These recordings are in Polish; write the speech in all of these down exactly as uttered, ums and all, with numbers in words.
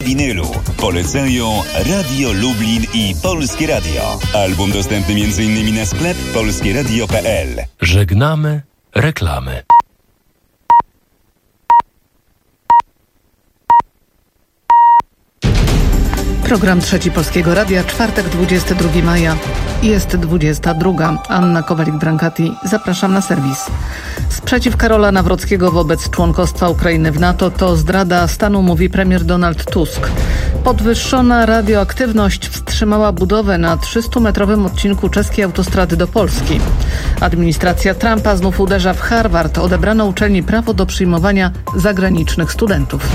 winylu. Polecają Radio Lublin i Polskie Radio. Album dostępny między innymi na sklep polskie radio kropka p l. Żegnamy reklamy. Program Trzeci Polskiego Radia, czwartek, dwudziestego drugiego maja. Jest dwudziesta druga. Anna Kowalik-Brankati. Zapraszam na serwis. Sprzeciw Karola Nawrockiego wobec członkostwa Ukrainy w NATO to zdrada stanu, mówi premier Donald Tusk. Podwyższona radioaktywność wstrzymała budowę na trzystumetrowym odcinku czeskiej autostrady do Polski. Administracja Trumpa znów uderza w Harvard. Odebrano uczelni prawo do przyjmowania zagranicznych studentów.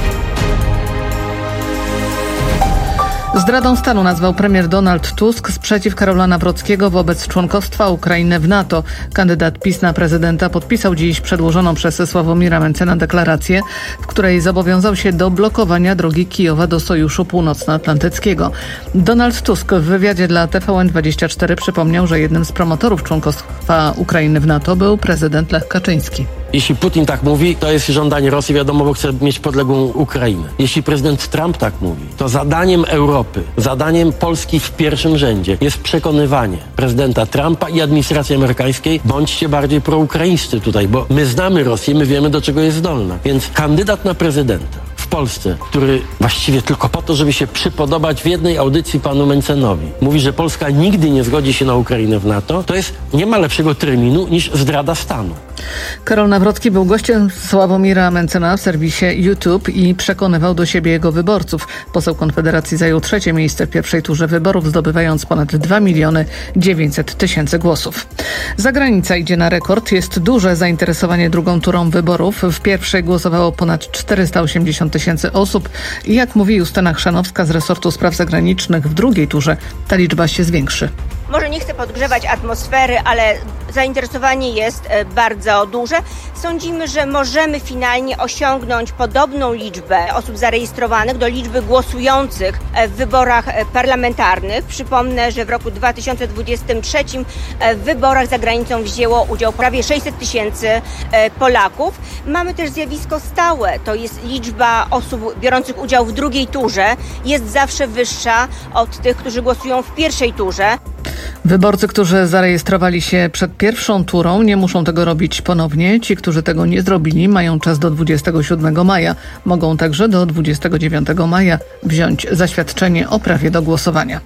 Zdradą stanu nazwał premier Donald Tusk sprzeciw Karola Nawrockiego wobec członkostwa Ukrainy w NATO. Kandydat PiS na prezydenta podpisał dziś przedłożoną przez Sławomira Mentzena deklarację, w której zobowiązał się do blokowania drogi Kijowa do Sojuszu Północnoatlantyckiego. Donald Tusk w wywiadzie dla T V N dwadzieścia cztery przypomniał, że jednym z promotorów członkostwa Ukrainy w NATO był prezydent Lech Kaczyński. Jeśli Putin tak mówi, to jest żądanie Rosji, wiadomo, bo chce mieć podległą Ukrainę. Jeśli prezydent Trump tak mówi, to zadaniem Europy, zadaniem Polski w pierwszym rzędzie jest przekonywanie prezydenta Trumpa i administracji amerykańskiej, bądźcie bardziej proukraińscy tutaj, bo my znamy Rosję, my wiemy, do czego jest zdolna. Więc kandydat na prezydenta w Polsce, który właściwie tylko po to, żeby się przypodobać w jednej audycji panu Mentzenowi, mówi, że Polska nigdy nie zgodzi się na Ukrainę w NATO, to jest, nie ma lepszego terminu niż zdrada stanu. Karol Nawrocki był gościem Sławomira Mentzena w serwisie YouTube i przekonywał do siebie jego wyborców. Poseł Konfederacji zajął trzecie miejsce w pierwszej turze wyborów, zdobywając ponad dwa miliony dziewięćset tysięcy głosów. Zagranica idzie na rekord. Jest duże zainteresowanie drugą turą wyborów. W pierwszej głosowało ponad czterysta osiemdziesiąt tysięcy osób i jak mówi Justyna Chrzanowska z resortu spraw zagranicznych, w drugiej turze ta liczba się zwiększy. Może nie chcę podgrzewać atmosfery, ale zainteresowanie jest bardzo duże. Sądzimy, że możemy finalnie osiągnąć podobną liczbę osób zarejestrowanych do liczby głosujących w wyborach parlamentarnych. Przypomnę, że w roku dwa tysiące dwudziestym trzecim w wyborach za granicą wzięło udział prawie sześćset tysięcy Polaków. Mamy też zjawisko stałe, to jest liczba osób biorących udział w drugiej turze jest zawsze wyższa od tych, którzy głosują w pierwszej turze. Wyborcy, którzy zarejestrowali się przed pierwszą turą, nie muszą tego robić ponownie. Ci, którzy tego nie zrobili, mają czas do dwudziestego siódmego maja. Mogą także do dwudziestego dziewiątego maja wziąć zaświadczenie o prawie do głosowania.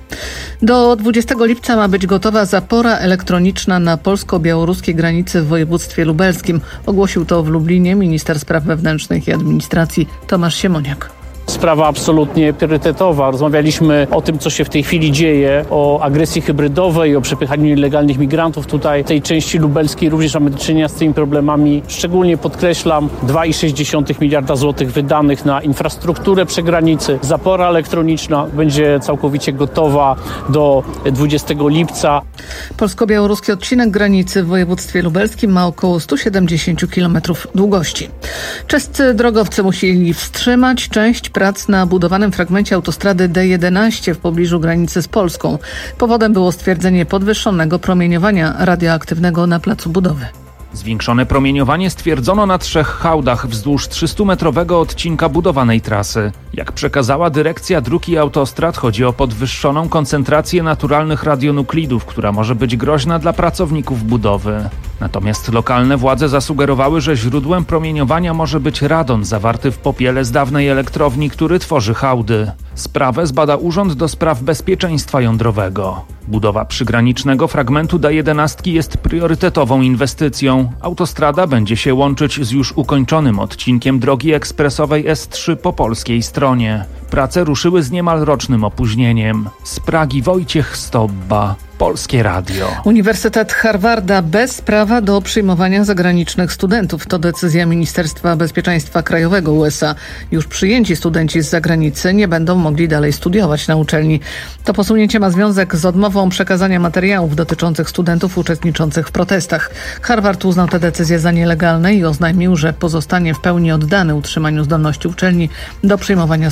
Do dwudziestego lipca ma być gotowa zapora elektroniczna na polsko-białoruskiej granicy w województwie lubelskim. Ogłosił to w Lublinie minister spraw wewnętrznych i administracji Tomasz Siemoniak. Sprawa absolutnie priorytetowa. Rozmawialiśmy o tym, co się w tej chwili dzieje, o agresji hybrydowej, o przepychaniu nielegalnych migrantów. Tutaj w tej części lubelskiej również mamy do czynienia z tymi problemami. Szczególnie podkreślam dwa i sześć dziesiątych miliarda złotych wydanych na infrastrukturę przy granicy. Zapora elektroniczna będzie całkowicie gotowa do dwudziestego lipca. Polsko-białoruski odcinek granicy w województwie lubelskim ma około sto siedemdziesiąt kilometrów długości. Czescy drogowcy musieli wstrzymać część prac na budowanym fragmencie autostrady D jedenaście w pobliżu granicy z Polską. Powodem było stwierdzenie podwyższonego promieniowania radioaktywnego na placu budowy. Zwiększone promieniowanie stwierdzono na trzech hałdach wzdłuż trzystumetrowego odcinka budowanej trasy. Jak przekazała dyrekcja dróg i autostrad, chodzi o podwyższoną koncentrację naturalnych radionuklidów, która może być groźna dla pracowników budowy. Natomiast lokalne władze zasugerowały, że źródłem promieniowania może być radon zawarty w popiele z dawnej elektrowni, który tworzy hałdy. Sprawę zbada Urząd do Spraw Bezpieczeństwa Jądrowego. Budowa przygranicznego fragmentu D jedenaście jest priorytetową inwestycją. Autostrada będzie się łączyć z już ukończonym odcinkiem drogi ekspresowej S trzy po polskiej stronie. Prace ruszyły z niemal rocznym opóźnieniem. Z Pragi Wojciech Stobba, Polskie Radio. Uniwersytet Harvarda bez prawa do przyjmowania zagranicznych studentów. To decyzja Ministerstwa Bezpieczeństwa Krajowego U S A. Już przyjęci studenci z zagranicy nie będą mogli dalej studiować na uczelni. To posunięcie ma związek z odmową przekazania materiałów dotyczących studentów uczestniczących w protestach. Harvard uznał tę decyzję za nielegalne i oznajmił, że pozostanie w pełni oddany utrzymaniu zdolności uczelni do przyjmowania studentów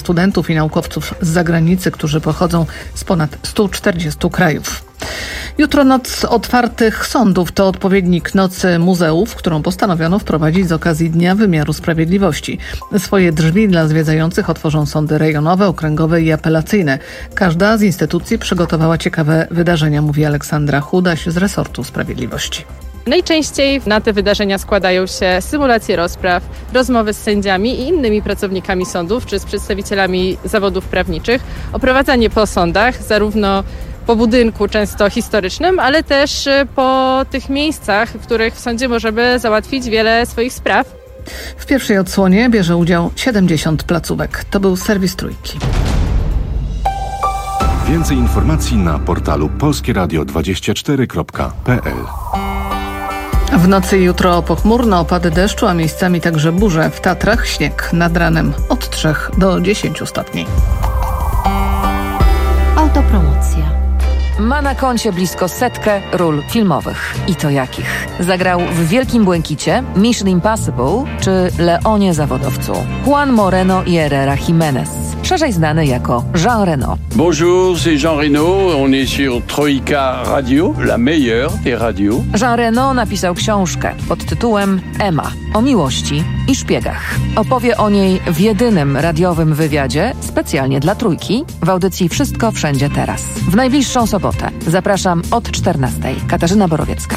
ekspertów i naukowców z zagranicy, którzy pochodzą z ponad stu czterdziestu krajów. Jutro noc otwartych sądów to odpowiednik nocy muzeów, którą postanowiono wprowadzić z okazji Dnia Wymiaru Sprawiedliwości. Swoje drzwi dla zwiedzających otworzą sądy rejonowe, okręgowe i apelacyjne. Każda z instytucji przygotowała ciekawe wydarzenia, mówi Aleksandra Chudaś z resortu Sprawiedliwości. Najczęściej na te wydarzenia składają się symulacje rozpraw, rozmowy z sędziami i innymi pracownikami sądów czy z przedstawicielami zawodów prawniczych, oprowadzanie po sądach, zarówno po budynku często historycznym, ale też po tych miejscach, w których w sądzie możemy załatwić wiele swoich spraw. W pierwszej odsłonie bierze udział siedemdziesiąt placówek. To był serwis Trójki. Więcej informacji na portalu polskie radio dwadzieścia cztery kropka p l. W nocy i jutro pochmurno, opady deszczu, a miejscami także burze. W Tatrach śnieg, nad ranem od trzech do dziesięciu stopni. Autopromocja. Ma na koncie blisko setkę ról filmowych. I to jakich? Zagrał w Wielkim Błękicie, Mission Impossible czy Leonie Zawodowcu. Juan Moreno y Herrera Jiménez, szerzej znany jako Jean Reno. Bonjour, c'est Jean Reno. On est sur Troika Radio, la meilleure des radios. Jean Reno napisał książkę pod tytułem Emma o miłości i szpiegach. Opowie o niej w jedynym radiowym wywiadzie specjalnie dla Trójki w audycji Wszystko Wszędzie Teraz. W najbliższą sobotę. Zapraszam od czternastej. Katarzyna Borowiecka.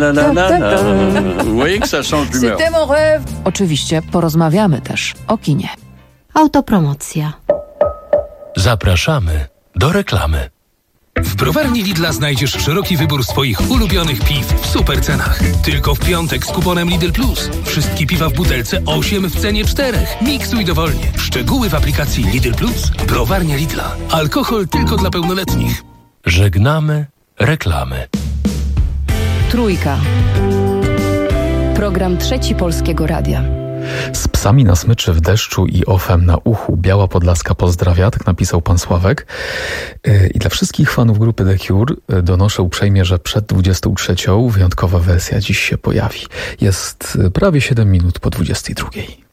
Oczywiście porozmawiamy też o kinie. Autopromocja. Zapraszamy do reklamy. W browarni Lidla znajdziesz szeroki wybór swoich ulubionych piw w super cenach. Tylko w piątek z kuponem Lidl Plus. Wszystkie piwa w butelce osiem w cenie czterech. Miksuj dowolnie. Szczegóły w aplikacji Lidl Plus. Browarnia Lidla. Alkohol tylko dla pełnoletnich. Żegnamy reklamy. Trójka. Program Trzeci Polskiego Radia. Z psami na smyczy w deszczu i ofem na uchu Biała Podlaska pozdrawia, tak napisał pan Sławek. I dla wszystkich fanów grupy The Cure donoszę uprzejmie, że przed dwudziestą trzecią wyjątkowa wersja dziś się pojawi. Jest prawie siedem minut po dwudziestej drugiej.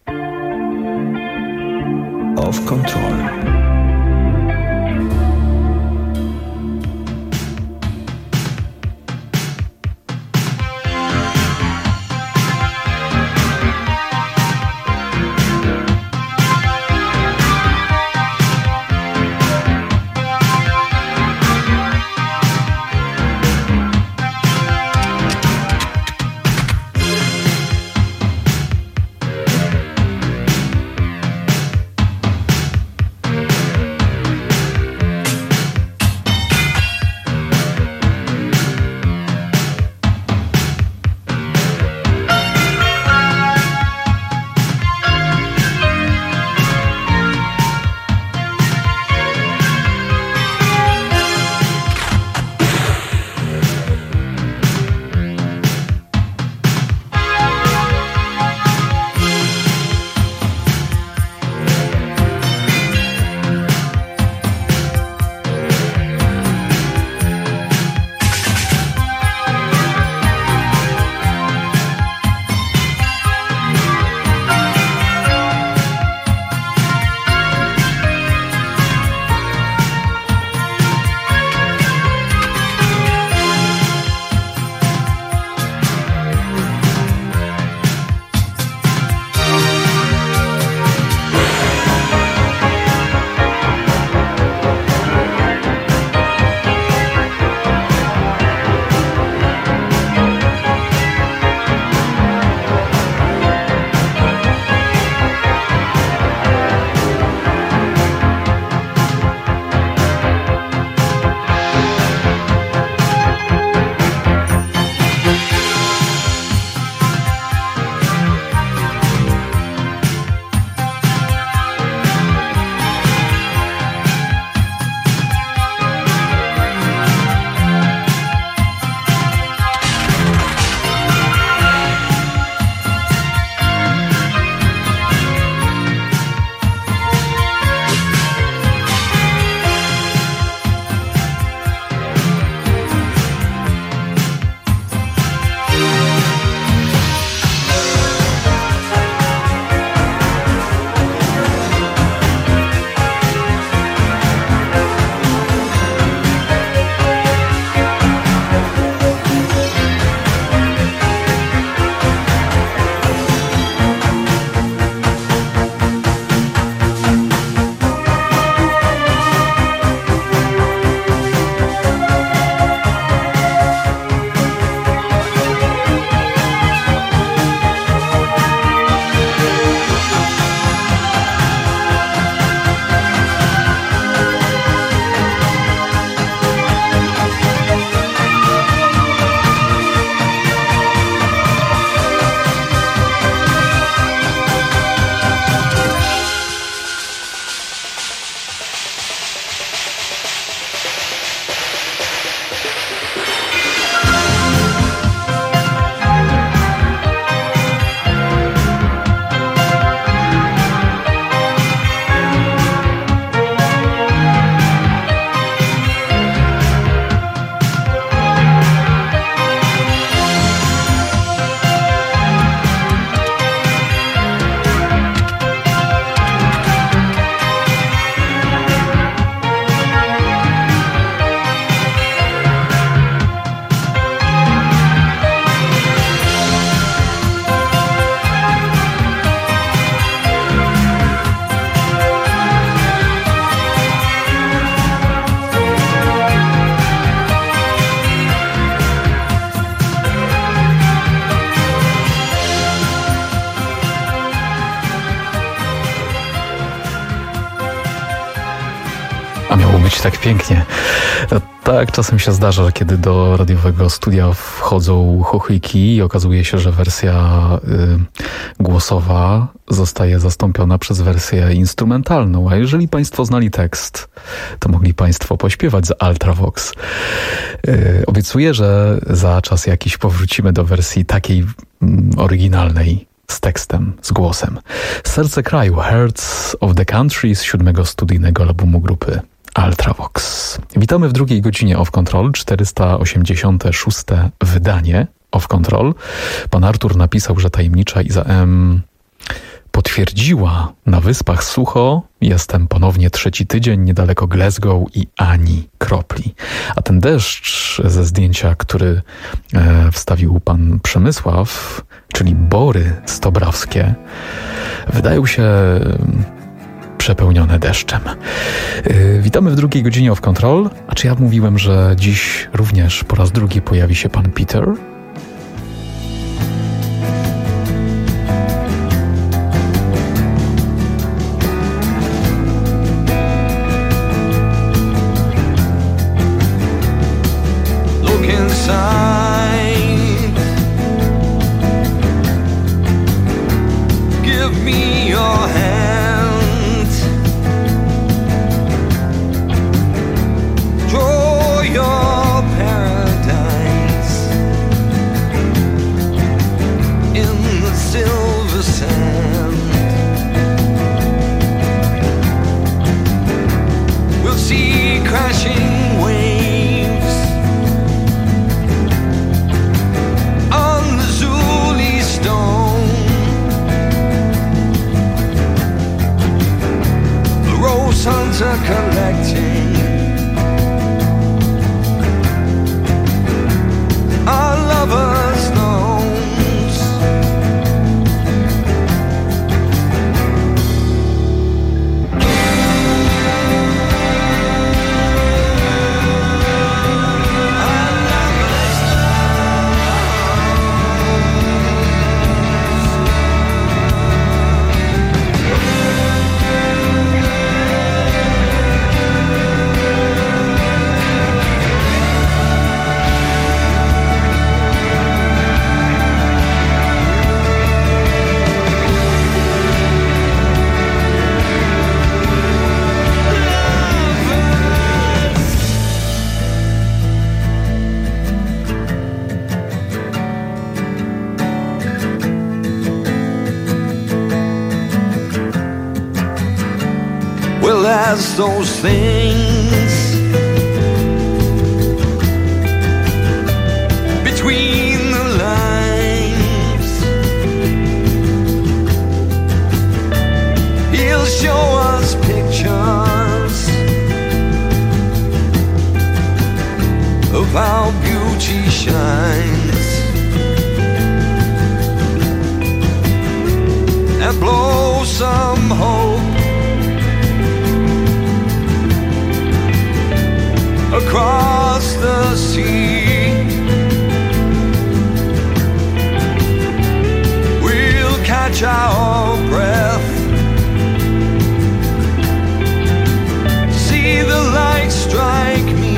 Off Control. a miało być tak pięknie. No, tak czasem się zdarza, że kiedy do radiowego studia wchodzą chochyki i okazuje się, że wersja y, głosowa zostaje zastąpiona przez wersję instrumentalną. A jeżeli Państwo znali tekst, to mogli Państwo pośpiewać z Ultravox. Y, obiecuję, że za czas jakiś powrócimy do wersji takiej mm, oryginalnej, z tekstem, z głosem. Serce kraju, Hearts of the Country z siódmego studyjnego albumu grupy Ultravox. Witamy w drugiej godzinie Off Control, czterysta osiemdziesiąte szóste wydanie Off Control. Pan Artur napisał, że tajemnicza Iza M. potwierdziła na Wyspach sucho. Jestem ponownie trzeci tydzień niedaleko Glasgow i ani kropli. A ten deszcz ze zdjęcia, który e, wstawił pan Przemysław, czyli bory stobrawskie, wydają się przepełnione deszczem. Yy, witamy w drugiej godzinie Off Control. A czy ja mówiłem, że dziś również po raz drugi pojawi się pan Peter? Look inside. Give me your hand. Draw your paradise in the silver sand. We'll see crashing waves on the Zuli stone. The rose hunter collecting our lovers' loans. Well, as those things between the lines, he'll show us pictures of how beauty shines and blow some hope across the sea. We'll catch our breath, see the light strike me.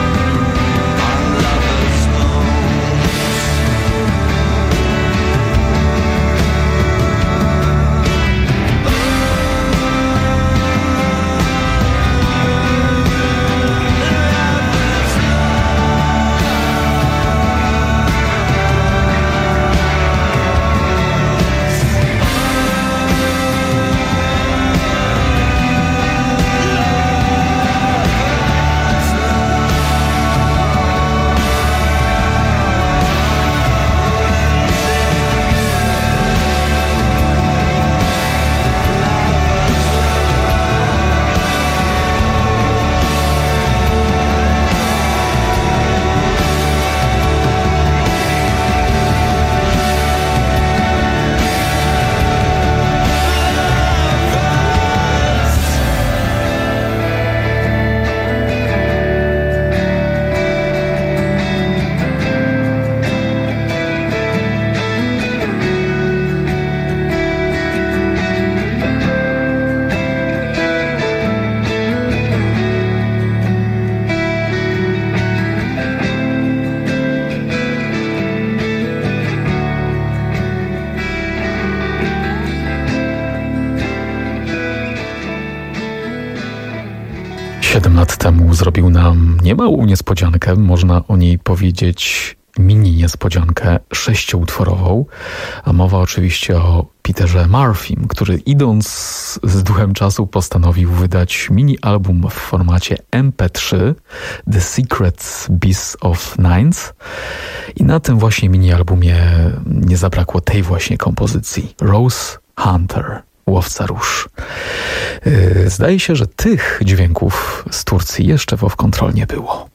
Our lovers' temu zrobił nam niemałą niespodziankę, można o niej powiedzieć mini niespodziankę sześcioutworową, a mowa oczywiście o Peterze Murphym, który idąc z duchem czasu postanowił wydać mini album w formacie em pe trzy The Secret Beast of Nines i na tym właśnie mini albumie nie zabrakło tej właśnie kompozycji Rose Hunter, Łowca Róż. Zdaje się, że tych dźwięków z Turcji jeszcze w Off Control nie było.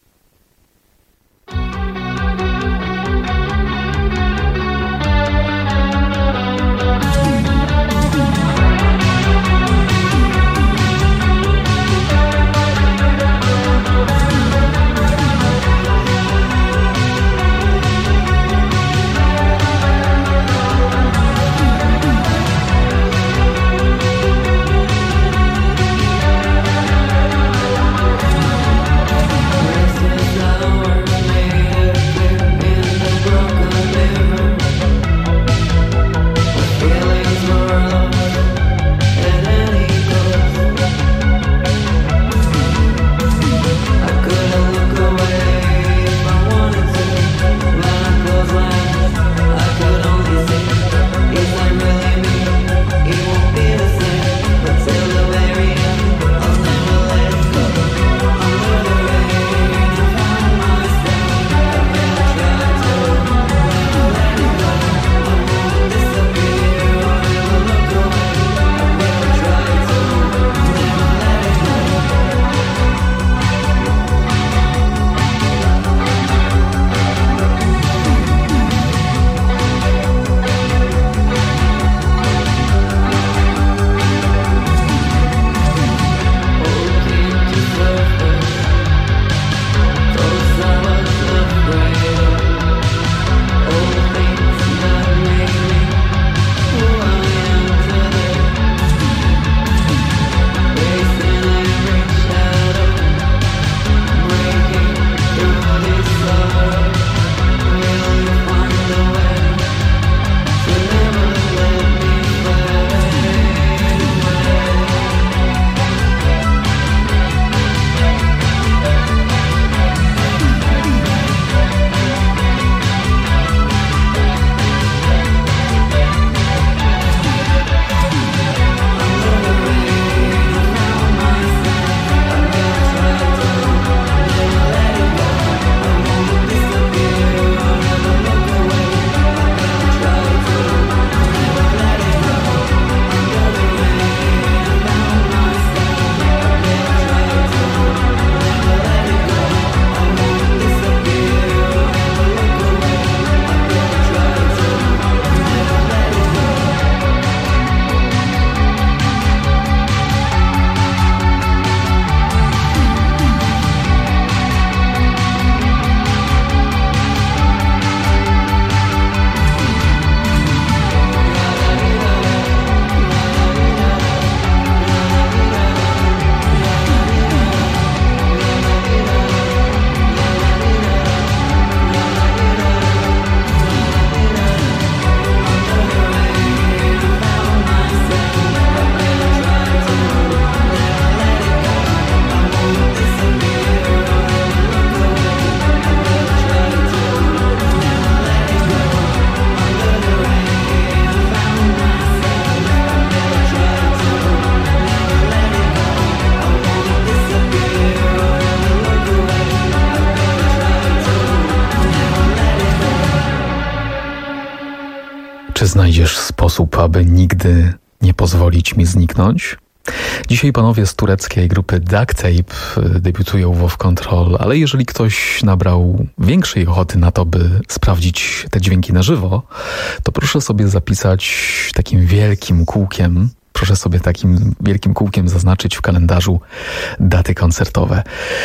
Czy znajdziesz sposób, aby nigdy nie pozwolić mi zniknąć? Dzisiaj panowie z tureckiej grupy Duct Tape debiutują w Off Control, ale jeżeli ktoś nabrał większej ochoty na to, by sprawdzić te dźwięki na żywo, to proszę sobie zapisać takim wielkim kółkiem, proszę sobie takim wielkim kółkiem zaznaczyć w kalendarzu daty koncertowe.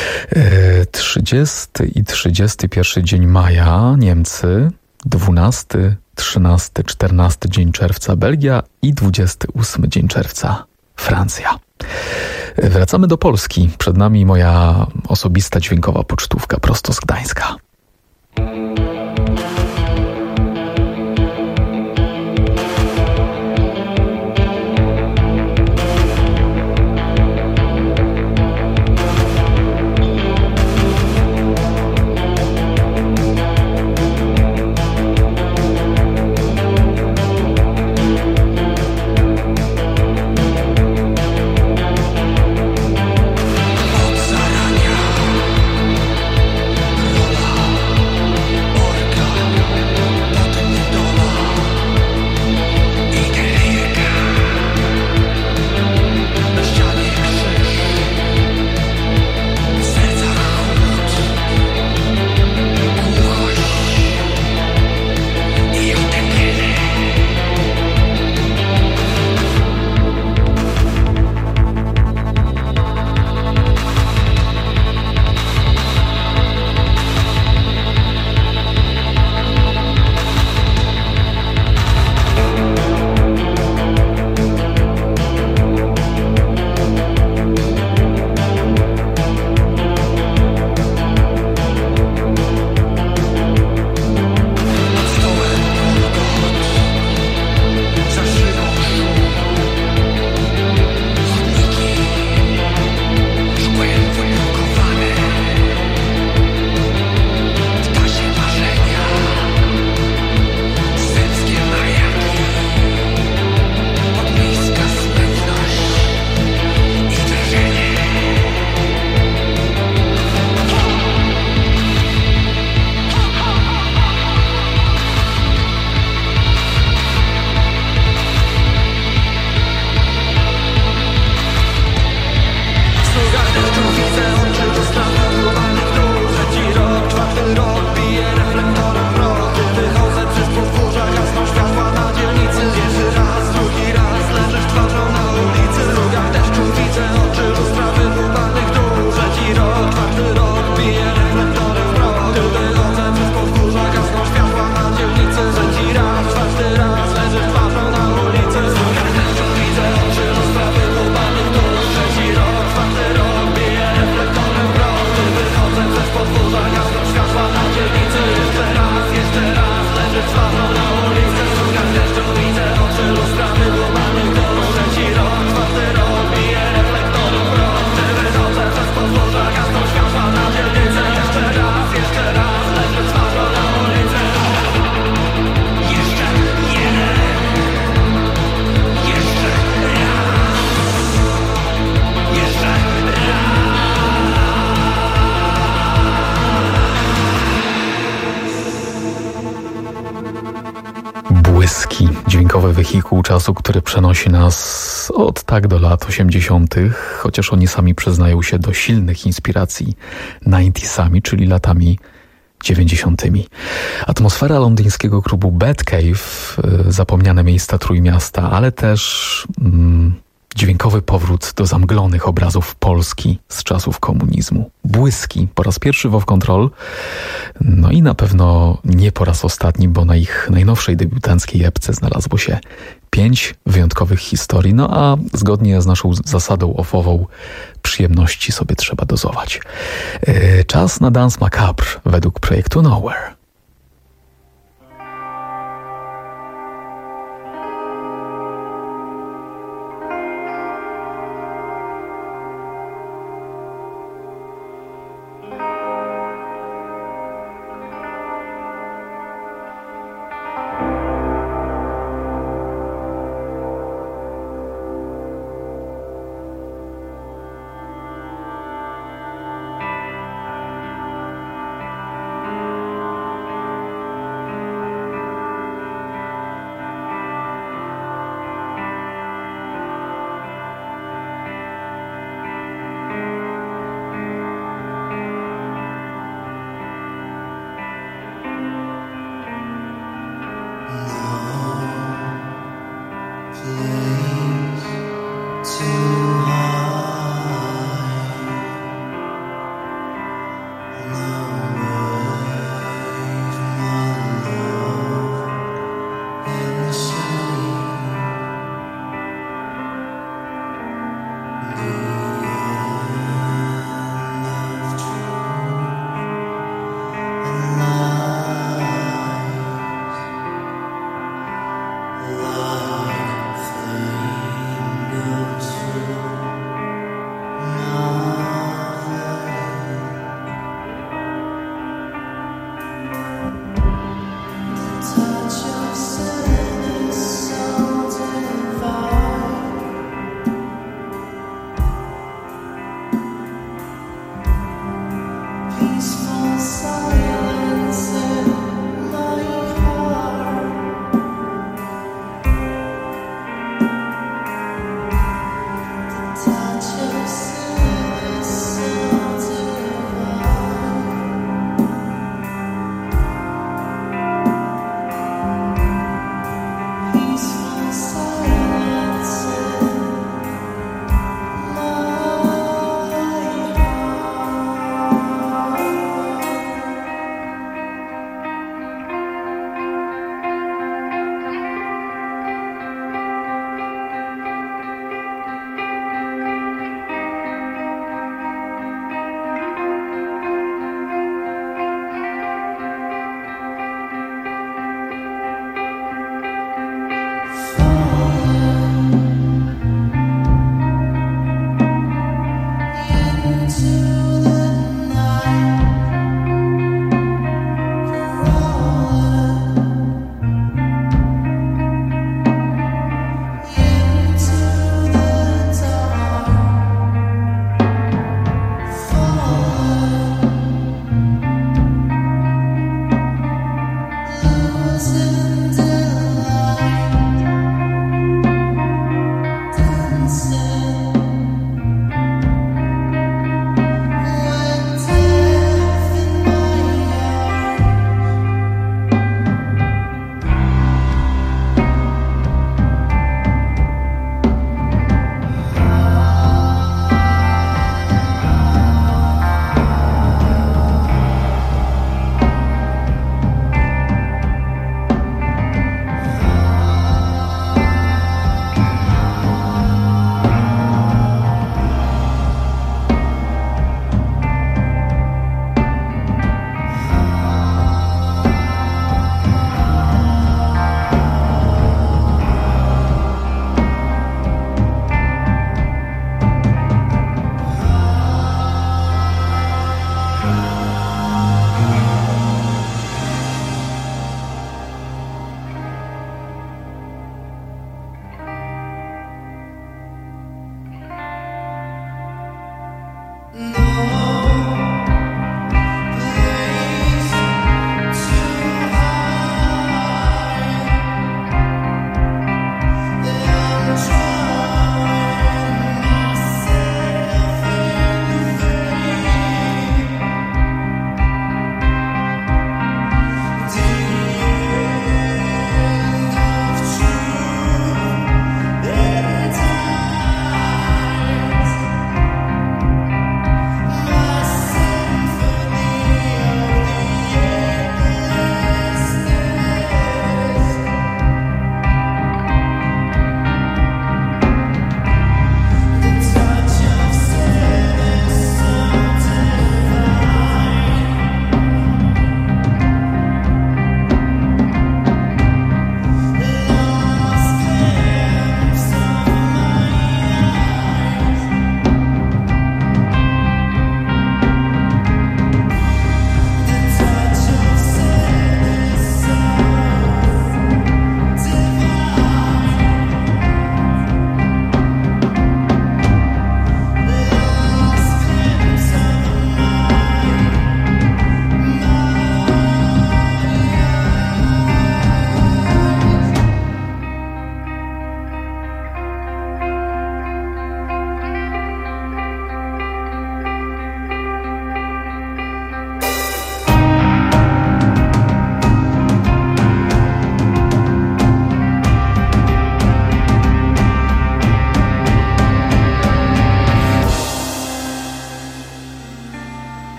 trzydziesty i trzydziesty pierwszy dzień maja Niemcy, dwunasty, trzynasty, czternasty dzień czerwca Belgia i dwudziesty ósmy dzień czerwca Francja. Wracamy do Polski. Przed nami moja osobista dźwiękowa pocztówka prosto z Gdańska. Błyski, dźwiękowy wehikuł czasu, który przenosi nas od tak do lat osiemdziesiątych, chociaż oni sami przyznają się do silnych inspiracji dziewięćdziesiątymi, czyli latami dziewięćdziesiątymi. Atmosfera londyńskiego klubu Batcave, zapomniane miejsca Trójmiasta, ale też mm, dźwiękowy powrót do zamglonych obrazów Polski z czasów komunizmu. Błyski po raz pierwszy w Off Control, no i na pewno nie po raz ostatni, bo na ich najnowszej debiutanckiej epce znalazło się pięć wyjątkowych historii, no a zgodnie z naszą zasadą offową przyjemności sobie trzeba dozować. Yy, czas na Dance Macabre według projektu Nowhere.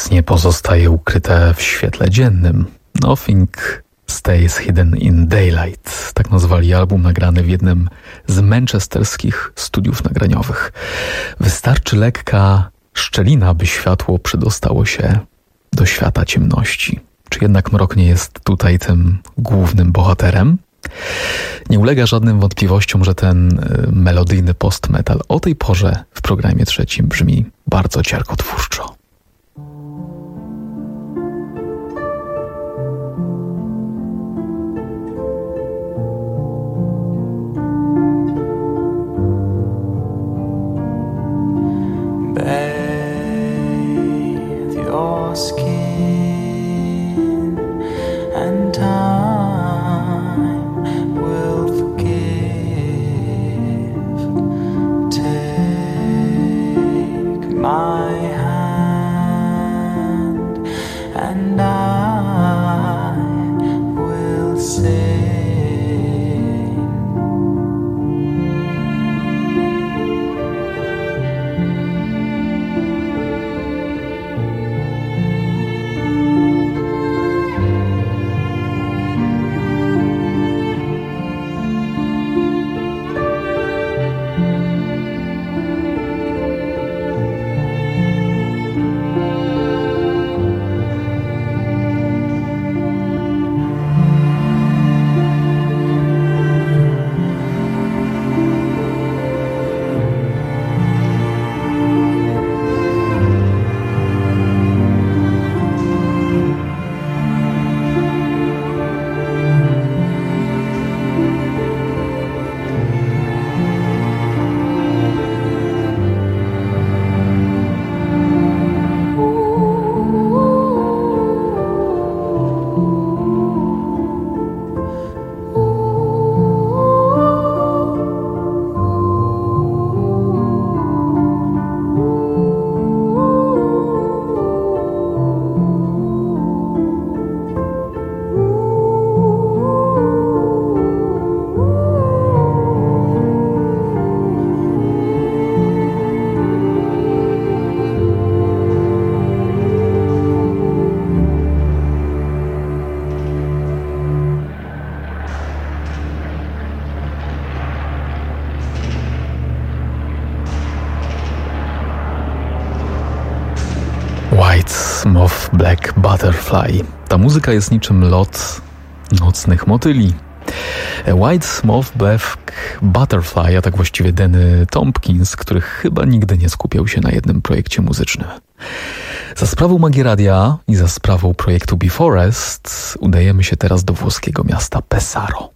Nic nie pozostaje ukryte w świetle dziennym. Nothing stays hidden in daylight. Tak nazwali album nagrany w jednym z manchesterskich studiów nagraniowych. Wystarczy lekka szczelina, by światło przedostało się do świata ciemności. Czy jednak mrok nie jest tutaj tym głównym bohaterem? Nie ulega żadnym wątpliwościom, że ten melodyjny post-metal o tej porze w programie trzecim brzmi bardzo ciarkotwórczo. Bathe your skin and time will forgive. Take my hand and I will sing. Moth Black Butterfly. Ta muzyka jest niczym lot nocnych motyli. White Moth Black Butterfly, a tak właściwie Danny Tompkins, który chyba nigdy nie skupiał się na jednym projekcie muzycznym. Za sprawą Magii Radia i za sprawą projektu Be Forest udajemy się teraz do włoskiego miasta Pesaro.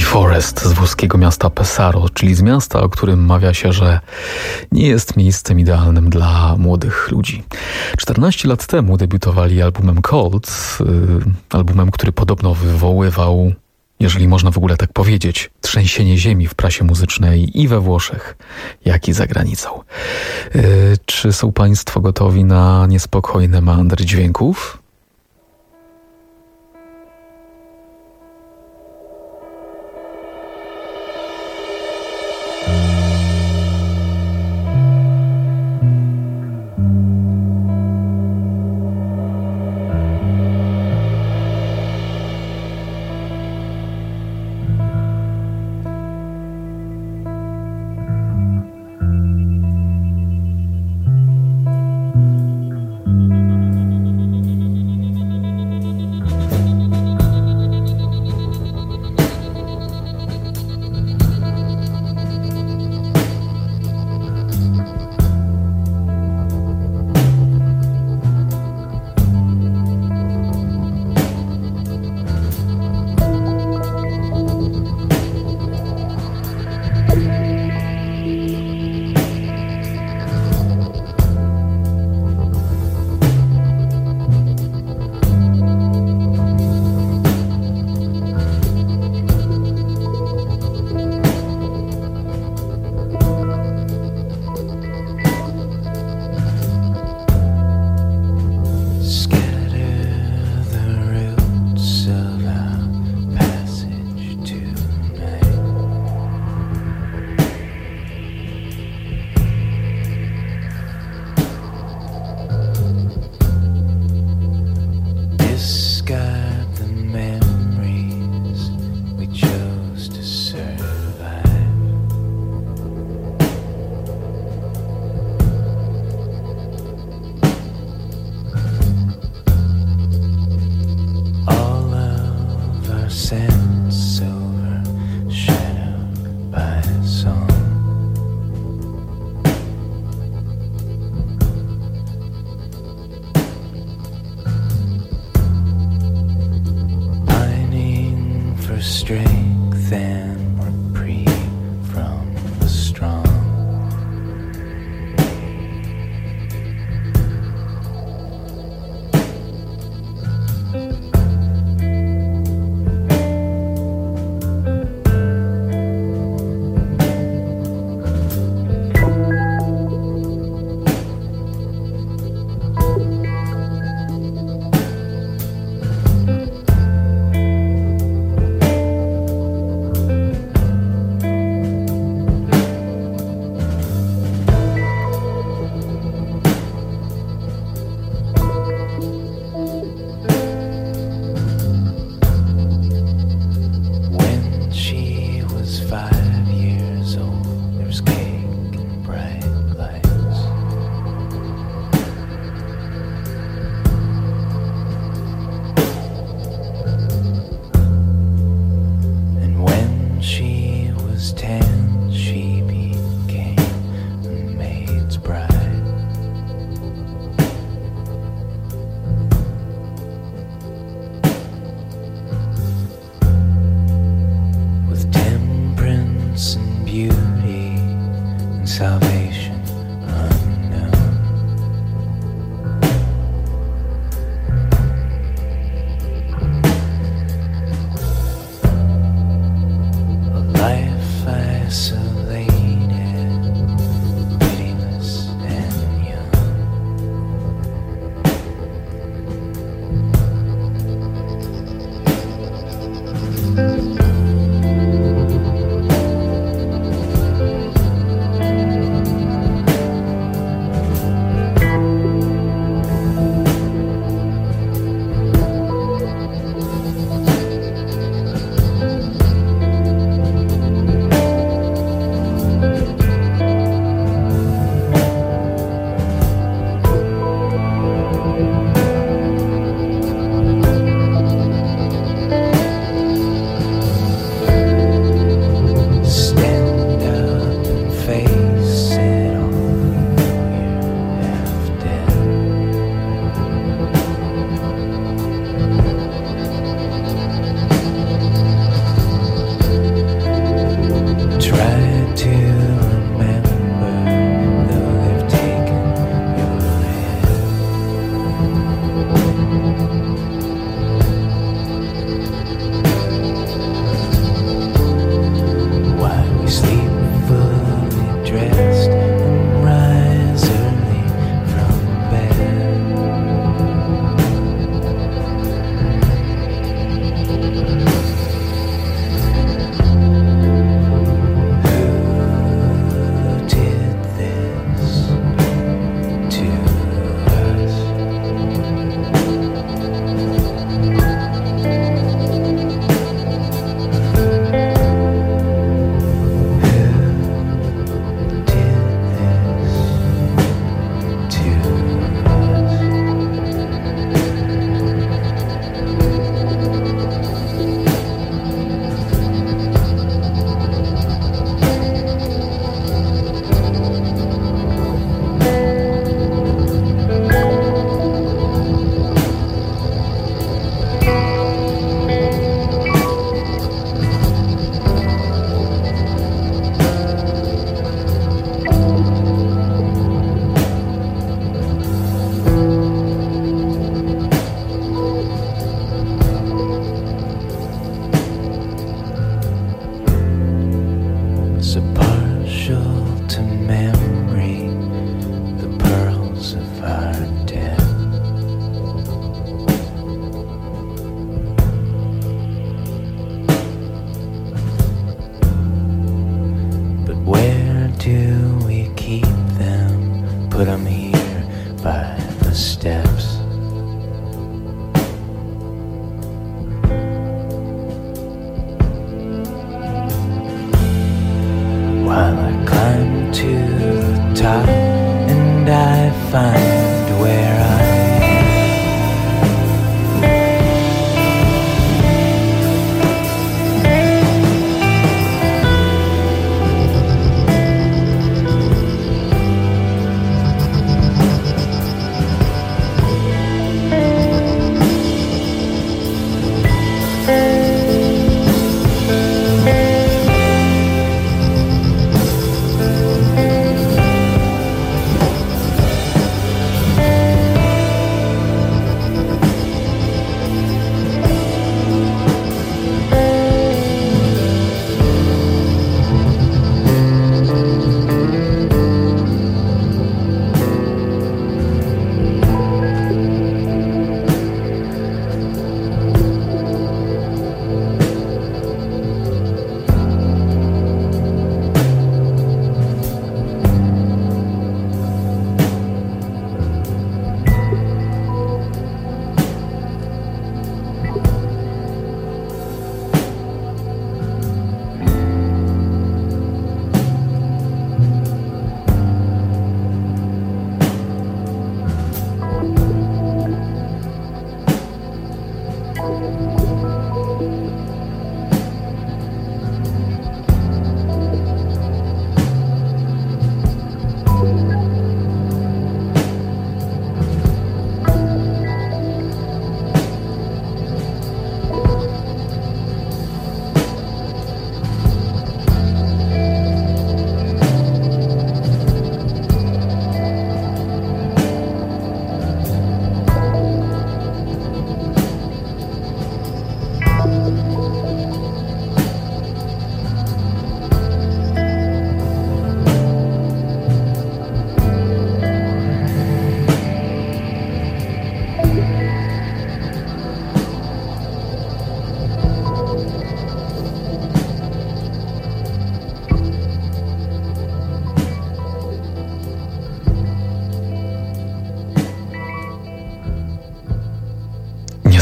Forest z włoskiego miasta Pesaro, czyli z miasta, o którym mawia się, że nie jest miejscem idealnym dla młodych ludzi. czternaście lat temu debiutowali albumem Cold, albumem, który podobno wywoływał, jeżeli można w ogóle tak powiedzieć, trzęsienie ziemi w prasie muzycznej i we Włoszech, jak i za granicą. Yy, czy są Państwo gotowi na niespokojny meandr dźwięków?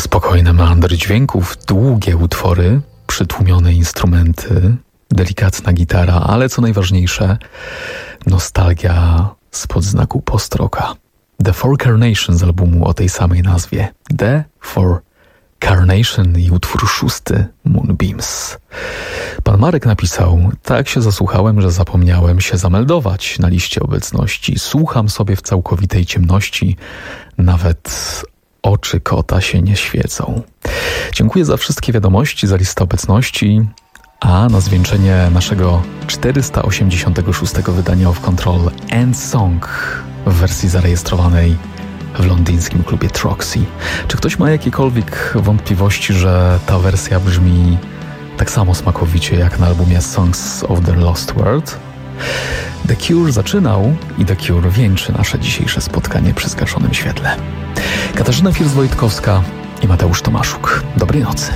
Spokojne meandry dźwięków, długie utwory, przytłumione instrumenty, delikatna gitara, ale co najważniejsze, nostalgia spod znaku post-rocka. The Four Carnation z albumu o tej samej nazwie. The Four Carnation i utwór szósty, Moonbeams. Pan Marek napisał: tak się zasłuchałem, że zapomniałem się zameldować na liście obecności. Słucham sobie w całkowitej ciemności, nawet oczy kota się nie świecą. Dziękuję za wszystkie wiadomości, za listę obecności, a na zwieńczenie naszego czterysta osiemdziesiątego szóstego wydania Off Control End Song w wersji zarejestrowanej w londyńskim klubie Troxy. Czy ktoś ma jakiekolwiek wątpliwości, że ta wersja brzmi tak samo smakowicie jak na albumie Songs of the Lost World? The Cure zaczynał i The Cure wieńczy nasze dzisiejsze spotkanie przy zgaszonym świetle. Katarzyna First-Wojtkowska i Mateusz Tomaszuk. Dobrej nocy.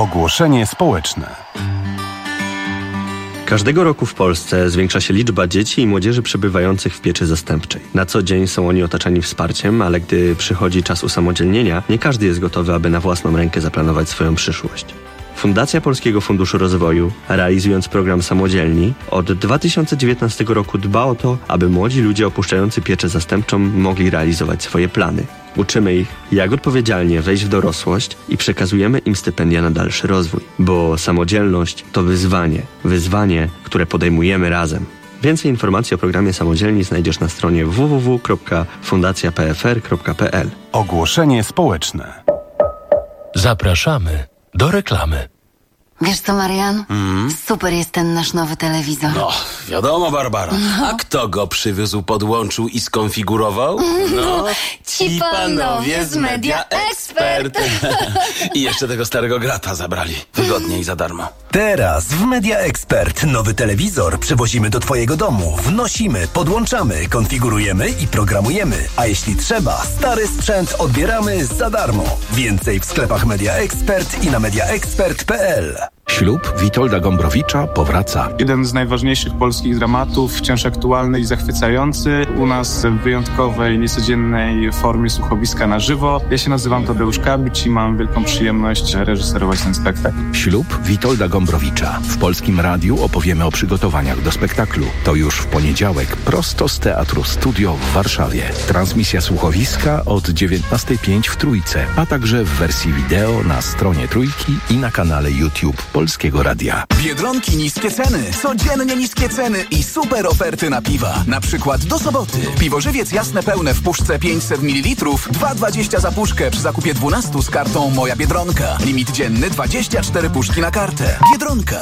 Ogłoszenie społeczne. Każdego roku w Polsce zwiększa się liczba dzieci i młodzieży przebywających w pieczy zastępczej. Na co dzień są oni otaczani wsparciem, ale gdy przychodzi czas usamodzielnienia, nie każdy jest gotowy, aby na własną rękę zaplanować swoją przyszłość. Fundacja Polskiego Funduszu Rozwoju, realizując program Samodzielni, od dwa tysiące dziewiętnastego roku dba o to, aby młodzi ludzie opuszczający pieczę zastępczą mogli realizować swoje plany. Uczymy ich, jak odpowiedzialnie wejść w dorosłość i przekazujemy im stypendia na dalszy rozwój. Bo samodzielność to wyzwanie. Wyzwanie, które podejmujemy razem. Więcej informacji o programie Samodzielni znajdziesz na stronie w w w kropka fundacja p f r kropka p l. Ogłoszenie społeczne. Zapraszamy do reklamy. Wiesz co, Marian? Mm. Super jest ten nasz nowy telewizor. No, wiadomo, Barbara. No. A kto go przywiózł, podłączył i skonfigurował? No, ci panowie z Media Expert. I jeszcze tego starego grata zabrali. Wygodnie i za darmo. Teraz w Media Expert nowy telewizor przywozimy do twojego domu. Wnosimy, podłączamy, konfigurujemy i programujemy. A jeśli trzeba, stary sprzęt odbieramy za darmo. Więcej w sklepach Media Expert i na media expert kropka p l. Ślub Witolda Gombrowicza powraca. Jeden z najważniejszych polskich dramatów, wciąż aktualny i zachwycający. U nas w wyjątkowej, niecodziennej formie słuchowiska na żywo. Ja się nazywam Tadeusz Kabić i mam wielką przyjemność reżyserować ten spektakl. Ślub Witolda Gombrowicza. W Polskim Radiu opowiemy o przygotowaniach do spektaklu. To już w poniedziałek, prosto z Teatru Studio w Warszawie. Transmisja słuchowiska od dziewiętnastej pięć w Trójce, a także w wersji wideo na stronie Trójki i na kanale YouTube Polskiego Radia. Biedronki niskie ceny, codziennie niskie ceny i super oferty na piwa. Na przykład do soboty. Piwo Żywiec jasne pełne w puszce pięćset mililitrów, dwa dwadzieścia za puszkę przy zakupie dwunastu z kartą Moja Biedronka. Limit dzienny dwadzieścia cztery puszki na kartę. Biedronka.